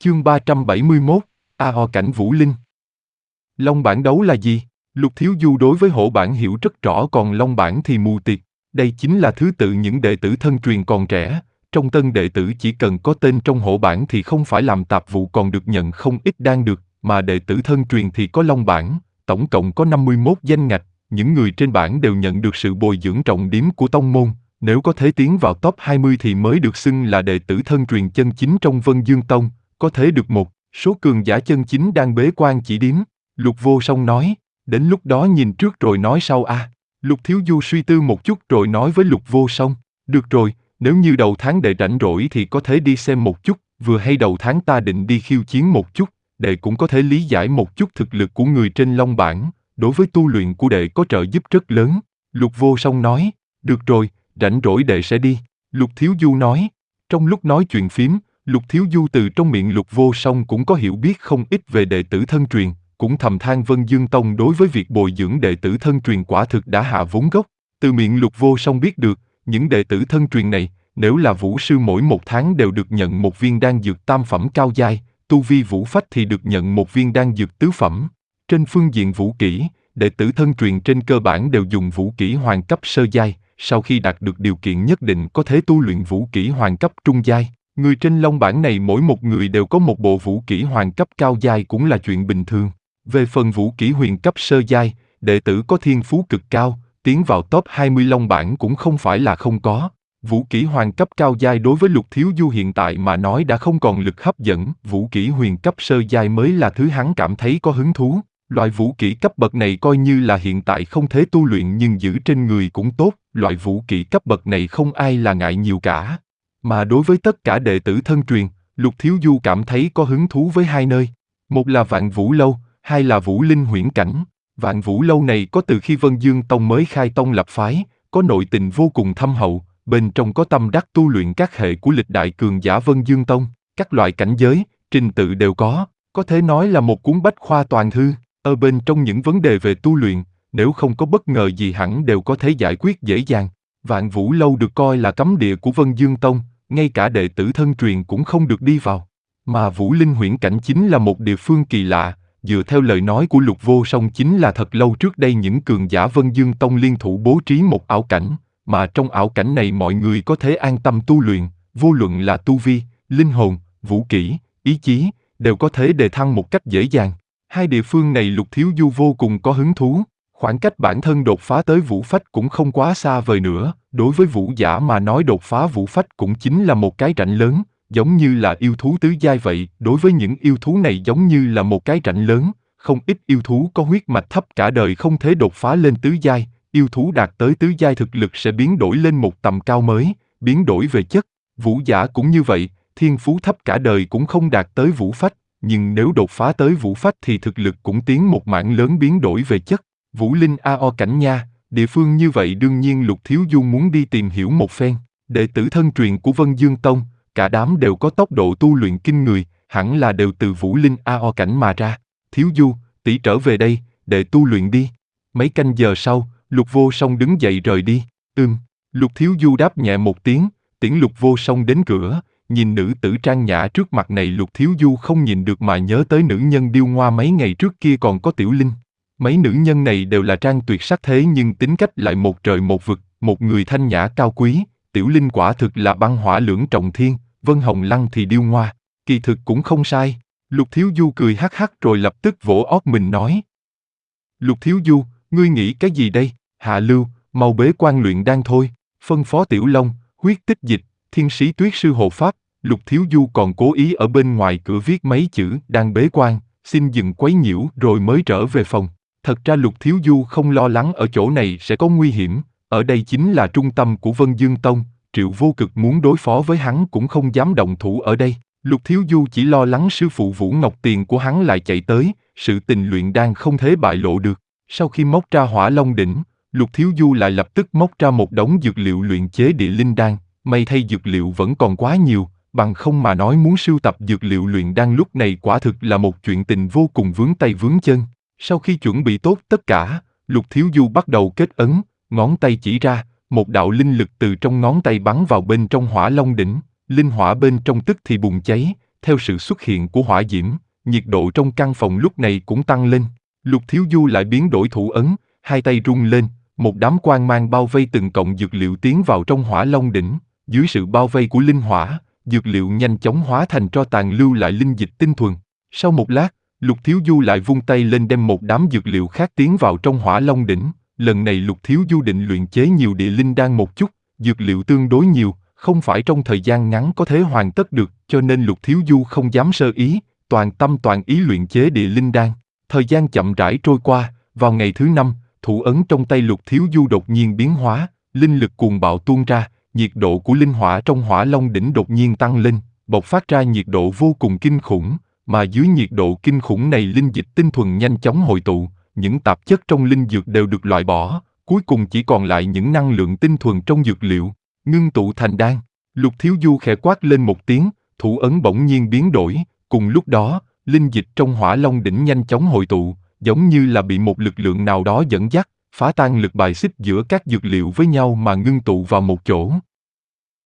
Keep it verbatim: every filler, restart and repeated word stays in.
Chương ba trăm bảy mươi mốt, A O cảnh Vũ Linh. Long bản đấu là gì? Lục Thiếu Du đối với hổ bản hiểu rất rõ, còn long bản thì mù tịt. Đây chính là thứ tự những đệ tử thân truyền còn trẻ. Trong tân đệ tử chỉ cần có tên trong hổ bản thì không phải làm tạp vụ còn được nhận không ít đan được, mà đệ tử thân truyền thì có long bản, tổng cộng có năm mươi mốt danh ngạch. Những người trên bảng đều nhận được sự bồi dưỡng trọng điểm của tông môn. Nếu có thể tiến vào top hai mươi thì mới được xưng là đệ tử thân truyền chân chính trong Vân Dương Tông. Có thể được một số cường giả chân chính đang bế quan chỉ điếm. Lục Vô Song nói, đến lúc đó nhìn trước rồi nói sau a. À. Lục Thiếu Du suy tư một chút rồi nói với Lục Vô Song, được rồi, nếu như đầu tháng đệ rảnh rỗi thì có thể đi xem một chút, vừa hay đầu tháng ta định đi khiêu chiến một chút, đệ cũng có thể lý giải một chút thực lực của người trên long bản, đối với tu luyện của đệ có trợ giúp rất lớn. Lục Vô Song nói, được rồi, rảnh rỗi đệ sẽ đi. Lục Thiếu Du nói, trong lúc nói chuyện phím, Lục Thiếu Du từ trong miệng Lục Vô Song cũng có hiểu biết không ít về đệ tử thân truyền, cũng thầm than Vân Dương Tông đối với việc bồi dưỡng đệ tử thân truyền quả thực đã hạ vốn gốc. Từ miệng Lục Vô Song biết được, những đệ tử thân truyền này, nếu là vũ sư mỗi một tháng đều được nhận một viên đan dược tam phẩm cao giai, tu vi vũ phách thì được nhận một viên đan dược tứ phẩm. Trên phương diện vũ kỹ, đệ tử thân truyền trên cơ bản đều dùng vũ kỹ hoàng cấp sơ giai, sau khi đạt được điều kiện nhất định có thể tu luyện vũ kỹ hoàng cấp trung giai. Người trên long bản này mỗi một người đều có một bộ vũ kỹ hoàng cấp cao giai cũng là chuyện bình thường. Về phần vũ kỹ huyền cấp sơ giai, đệ tử có thiên phú cực cao, tiến vào top hai mươi long bản cũng không phải là không có. Vũ kỹ hoàng cấp cao giai đối với Lục Thiếu Du hiện tại mà nói đã không còn lực hấp dẫn, vũ kỹ huyền cấp sơ giai mới là thứ hắn cảm thấy có hứng thú. Loại vũ kỹ cấp bậc này coi như là hiện tại không thể tu luyện nhưng giữ trên người cũng tốt, loại vũ kỹ cấp bậc này không ai là ngại nhiều cả. Mà đối với tất cả đệ tử thân truyền, Lục Thiếu Du cảm thấy có hứng thú với hai nơi. Một là Vạn Vũ Lâu, hai là Vũ Linh huyễn cảnh. Vạn Vũ Lâu này có từ khi Vân Dương Tông mới khai tông lập phái, có nội tình vô cùng thâm hậu, bên trong có tâm đắc tu luyện các hệ của lịch đại cường giả Vân Dương Tông, các loại cảnh giới, trình tự đều có, có thể nói là một cuốn bách khoa toàn thư. Ở bên trong những vấn đề về tu luyện, nếu không có bất ngờ gì hẳn đều có thể giải quyết dễ dàng. Vạn Vũ Lâu được coi là cấm địa của Vân Dương Tông, ngay cả đệ tử thân truyền cũng không được đi vào. Mà Vũ Linh huyễn cảnh chính là một địa phương kỳ lạ, dựa theo lời nói của Lục Vô Song chính là thật lâu trước đây những cường giả Vân Dương Tông liên thủ bố trí một ảo cảnh, mà trong ảo cảnh này mọi người có thể an tâm tu luyện, vô luận là tu vi, linh hồn, vũ kỹ, ý chí, đều có thể đề thăng một cách dễ dàng. Hai địa phương này Lục Thiếu Du vô cùng có hứng thú, khoảng cách bản thân đột phá tới vũ phách cũng không quá xa vời nữa, đối với vũ giả mà nói đột phá vũ phách cũng chính là một cái rãnh lớn, giống như là yêu thú tứ giai vậy, đối với những yêu thú này giống như là một cái rãnh lớn, không ít yêu thú có huyết mạch thấp cả đời không thể đột phá lên tứ giai, yêu thú đạt tới tứ giai thực lực sẽ biến đổi lên một tầm cao mới, biến đổi về chất, vũ giả cũng như vậy, thiên phú thấp cả đời cũng không đạt tới vũ phách. Nhưng nếu đột phá tới vũ phách thì thực lực cũng tiến một mảng lớn biến đổi về chất. Vũ Linh A O cảnh nha, địa phương như vậy đương nhiên Lục Thiếu Du muốn đi tìm hiểu một phen. Đệ tử thân truyền của Vân Dương Tông, cả đám đều có tốc độ tu luyện kinh người, hẳn là đều từ Vũ Linh A O cảnh mà ra. Thiếu Du, tỷ trở về đây, đệ tu luyện đi. Mấy canh giờ sau, Lục Vô Song đứng dậy rời đi. Ừm, Lục Thiếu Du đáp nhẹ một tiếng, tiễn Lục Vô Song đến cửa. Nhìn nữ tử trang nhã trước mặt này Lục Thiếu Du không nhìn được mà nhớ tới nữ nhân điêu ngoa mấy ngày trước kia còn có Tiểu Linh. Mấy nữ nhân này đều là trang tuyệt sắc thế nhưng tính cách lại một trời một vực, một người thanh nhã cao quý, Tiểu Linh quả thực là băng hỏa lưỡng trọng thiên, Vân Hồng Lăng thì điêu ngoa, kỳ thực cũng không sai. Lục Thiếu Du cười hắc hắc rồi lập tức vỗ ót mình nói. Lục Thiếu Du, ngươi nghĩ cái gì đây? Hạ Lưu, mau bế quan luyện đan thôi, phân phó Tiểu Long, huyết tích dịch, thiên sĩ tuyết sư hộ pháp. Lục Thiếu Du còn cố ý ở bên ngoài cửa viết mấy chữ đang bế quan, xin dừng quấy nhiễu rồi mới trở về phòng. Thật ra Lục Thiếu Du không lo lắng ở chỗ này sẽ có nguy hiểm, ở đây chính là trung tâm của Vân Dương Tông, Triệu Vô Cực muốn đối phó với hắn cũng không dám động thủ ở đây. Lục Thiếu Du chỉ lo lắng sư phụ Vũ Ngọc Tiền của hắn lại chạy tới, sự tình luyện đan không thể bại lộ được. Sau khi móc ra Hỏa Long đỉnh, Lục Thiếu Du lại lập tức móc ra một đống dược liệu luyện chế địa linh đan, may thay dược liệu vẫn còn quá nhiều. Bằng không mà nói muốn sưu tập dược liệu luyện đan lúc này quả thực là một chuyện tình vô cùng vướng tay vướng chân. Sau khi chuẩn bị tốt tất cả, Lục Thiếu Du bắt đầu kết ấn, ngón tay chỉ ra, một đạo linh lực từ trong ngón tay bắn vào bên trong Hỏa Long đỉnh, linh hỏa bên trong tức thì bùng cháy, Theo sự xuất hiện của hỏa diễm, nhiệt độ trong căn phòng lúc này cũng tăng lên. Lục Thiếu Du lại biến đổi thủ ấn, hai tay rung lên, một đám quang mang bao vây từng cọng dược liệu tiến vào trong Hỏa Long đỉnh. Dưới sự bao vây của linh hỏa, dược liệu nhanh chóng hóa thành tro tàn lưu lại linh dịch tinh thuần. Sau một lát, Lục Thiếu Du lại vung tay lên đem một đám dược liệu khác tiến vào trong Hỏa Long đỉnh. Lần này Lục Thiếu Du định luyện chế nhiều địa linh đan một chút, dược liệu tương đối nhiều, không phải trong thời gian ngắn có thể hoàn tất được, cho nên Lục Thiếu Du không dám sơ ý, toàn tâm toàn ý luyện chế địa linh đan. Thời gian chậm rãi trôi qua, vào ngày thứ năm, thủ ấn trong tay Lục Thiếu Du đột nhiên biến hóa, linh lực cuồng bạo tuôn ra, nhiệt độ của linh hỏa trong Hỏa Long đỉnh đột nhiên tăng lên, bộc phát ra nhiệt độ vô cùng kinh khủng, mà dưới nhiệt độ kinh khủng này linh dịch tinh thuần nhanh chóng hội tụ, những tạp chất trong linh dược đều được loại bỏ, cuối cùng chỉ còn lại những năng lượng tinh thuần trong dược liệu, ngưng tụ thành đan. Lục Thiếu Du khẽ quát lên một tiếng, thủ ấn bỗng nhiên biến đổi, cùng lúc đó, linh dịch trong Hỏa Long đỉnh nhanh chóng hội tụ, giống như là bị một lực lượng nào đó dẫn dắt, phá tan lực bài xích giữa các dược liệu với nhau mà ngưng tụ vào một chỗ.